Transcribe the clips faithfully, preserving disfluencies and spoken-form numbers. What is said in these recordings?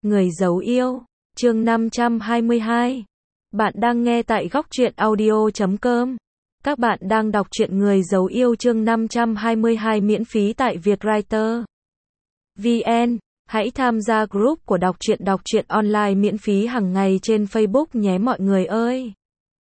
Người giấu yêu, chương năm trăm hai mươi hai. Bạn đang nghe tại góc truyện audio chấm com. Các bạn đang đọc truyện Người giấu yêu chương năm trăm hai mươi hai miễn phí tại Vietwriter vê en. Hãy tham gia group của đọc truyện đọc truyện online miễn phí hàng ngày trên Facebook nhé mọi người ơi.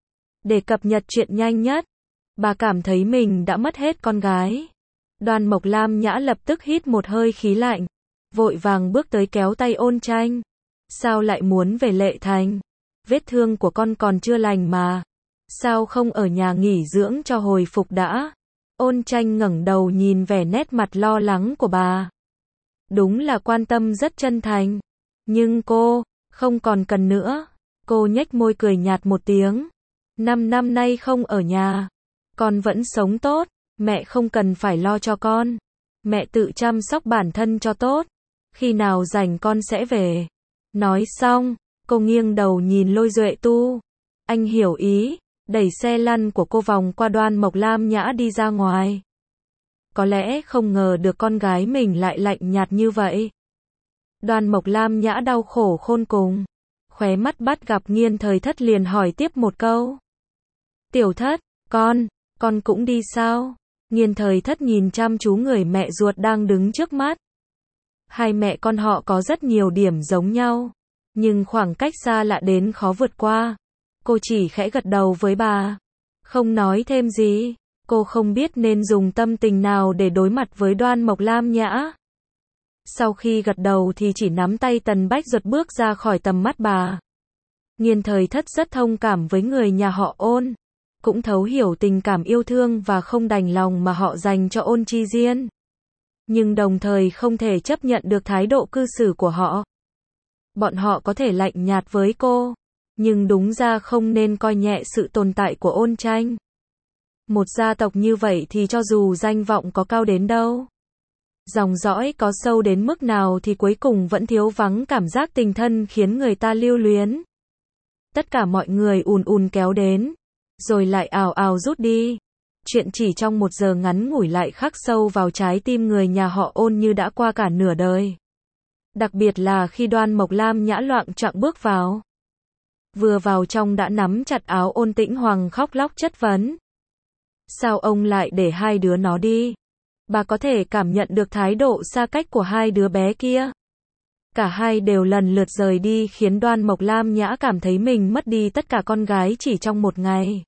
Để cập nhật truyện nhanh nhất, bà cảm thấy mình đã mất hết con gái. Đoan Mộc Lam Nhã lập tức hít một hơi khí lạnh, vội vàng bước tới kéo tay Ôn Tranh. Sao lại muốn về Lệ Thành? Vết thương của con còn chưa lành mà. Sao không ở nhà nghỉ dưỡng cho hồi phục đã? Ôn Tranh ngẩng đầu nhìn vẻ nét mặt lo lắng của bà. Đúng là quan tâm rất chân thành. Nhưng cô, không còn cần nữa. Cô nhếch môi cười nhạt một tiếng. Năm năm nay không ở nhà. Con vẫn sống tốt. Mẹ không cần phải lo cho con. Mẹ tự chăm sóc bản thân cho tốt. Khi nào rảnh con sẽ về. Nói xong, cô nghiêng đầu nhìn Lôi Duệ Tu. Anh hiểu ý, đẩy xe lăn của cô vòng qua Đoan Mộc Lam Nhã đi ra ngoài. Có lẽ không ngờ được con gái mình lại lạnh nhạt như vậy. Đoan Mộc Lam Nhã đau khổ khôn cùng. Khóe mắt bắt gặp Nghiên Thời Thất liền hỏi tiếp một câu. Tiểu Thất, con, con cũng đi sao? Nghiên Thời Thất nhìn chăm chú người mẹ ruột đang đứng trước mắt. Hai mẹ con họ có rất nhiều điểm giống nhau, nhưng khoảng cách xa lạ đến khó vượt qua. Cô chỉ khẽ gật đầu với bà, không nói thêm gì. Cô không biết nên dùng tâm tình nào để đối mặt với Đoan Mộc Lam Nhã. Sau khi gật đầu thì chỉ nắm tay Tần Bách Duật bước ra khỏi tầm mắt bà. Nghiên Thời Thất rất thông cảm với người nhà họ Ôn, cũng thấu hiểu tình cảm yêu thương và không đành lòng mà họ dành cho Ôn Chi Diên. Nhưng đồng thời không thể chấp nhận được thái độ cư xử của họ. Bọn họ có thể lạnh nhạt với cô, nhưng đúng ra không nên coi nhẹ sự tồn tại của Ôn Tranh. Một gia tộc như vậy thì cho dù danh vọng có cao đến đâu, dòng dõi có sâu đến mức nào thì cuối cùng vẫn thiếu vắng cảm giác tình thân khiến người ta lưu luyến. Tất cả mọi người ùn ùn kéo đến, rồi lại ào ào rút đi. Chuyện chỉ trong một giờ ngắn ngủi lại khắc sâu vào trái tim người nhà họ Ôn như đã qua cả nửa đời. Đặc biệt là khi Đoan Mộc Lam Nhã loạng choạng bước vào. Vừa vào trong đã nắm chặt áo Ôn Tĩnh Hoàng khóc lóc chất vấn. Sao ông lại để hai đứa nó đi? Bà có thể cảm nhận được thái độ xa cách của hai đứa bé kia. Cả hai đều lần lượt rời đi khiến Đoan Mộc Lam Nhã cảm thấy mình mất đi tất cả con gái chỉ trong một ngày.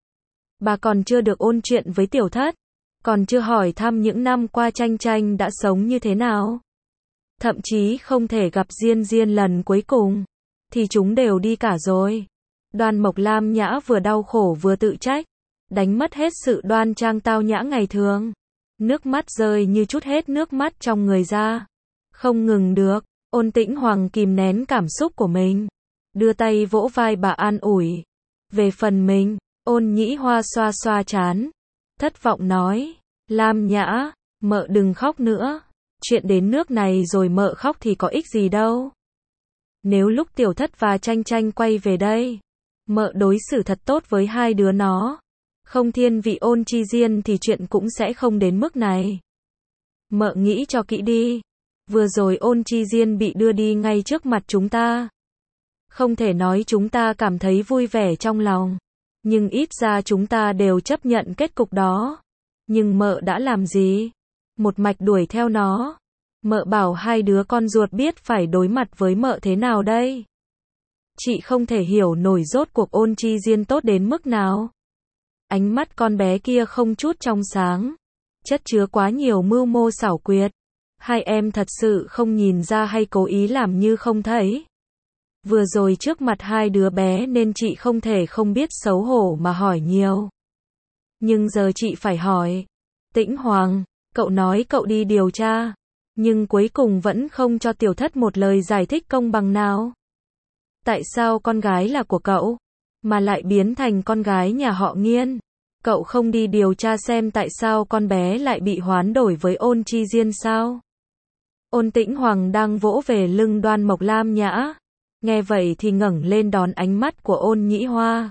Bà còn chưa được ôn chuyện với Tiểu Thất, còn chưa hỏi thăm những năm qua Tranh Tranh đã sống như thế nào. Thậm chí không thể gặp Diên Diên lần cuối cùng, thì chúng đều đi cả rồi. Đoan Mộc Lam Nhã vừa đau khổ vừa tự trách, đánh mất hết sự đoan trang tao nhã ngày thường. Nước mắt rơi như chút hết nước mắt trong người ra. Không ngừng được, Ôn Tĩnh Hoàng kìm nén cảm xúc của mình, đưa tay vỗ vai bà an ủi. Về phần mình, Ôn Nhĩ Hoa xoa xoa trán, thất vọng nói, Lam Nhã, mợ đừng khóc nữa. Chuyện đến nước này rồi mợ khóc thì có ích gì đâu. Nếu lúc Tiểu Thất và Tranh Tranh quay về đây, mợ đối xử thật tốt với hai đứa nó, không thiên vị Ôn Chi Diên thì chuyện cũng sẽ không đến mức này. Mợ nghĩ cho kỹ đi. Vừa rồi Ôn Chi Diên bị đưa đi ngay trước mặt chúng ta. Không thể nói chúng ta cảm thấy vui vẻ trong lòng, nhưng ít ra chúng ta đều chấp nhận kết cục đó. Nhưng mợ đã làm gì? Một mạch đuổi theo nó. Mợ bảo hai đứa con ruột biết phải đối mặt với mợ thế nào đây? Chị không thể hiểu nổi rốt cuộc Ôn Chi Diên tốt đến mức nào. Ánh mắt con bé kia không chút trong sáng, chất chứa quá nhiều mưu mô xảo quyệt. Hai em thật sự không nhìn ra hay cố ý làm như không thấy. Vừa rồi trước mặt hai đứa bé nên chị không thể không biết xấu hổ mà hỏi nhiều. Nhưng giờ chị phải hỏi. Tĩnh Hoàng, cậu nói cậu đi điều tra, nhưng cuối cùng vẫn không cho Tiểu Thất một lời giải thích công bằng nào. Tại sao con gái là của cậu, mà lại biến thành con gái nhà họ Nghiên? Cậu không đi điều tra xem tại sao con bé lại bị hoán đổi với Ôn Chi Diên sao? Ôn Tĩnh Hoàng đang vỗ về lưng Đoan Mộc Lam Nhã. Nghe vậy thì ngẩng lên đón ánh mắt của Ôn Nhĩ Hoa.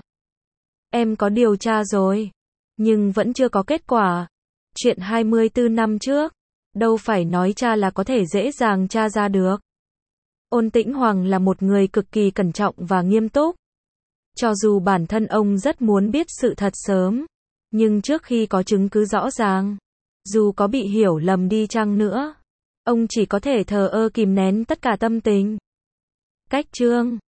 Em có điều tra rồi, nhưng vẫn chưa có kết quả. Chuyện hai mươi tư năm trước, đâu phải nói tra là có thể dễ dàng tra ra được. Ôn Tĩnh Hoàng là một người cực kỳ cẩn trọng và nghiêm túc. Cho dù bản thân ông rất muốn biết sự thật sớm, nhưng trước khi có chứng cứ rõ ràng, dù có bị hiểu lầm đi chăng nữa, ông chỉ có thể thờ ơ kìm nén tất cả tâm tình. Cách chương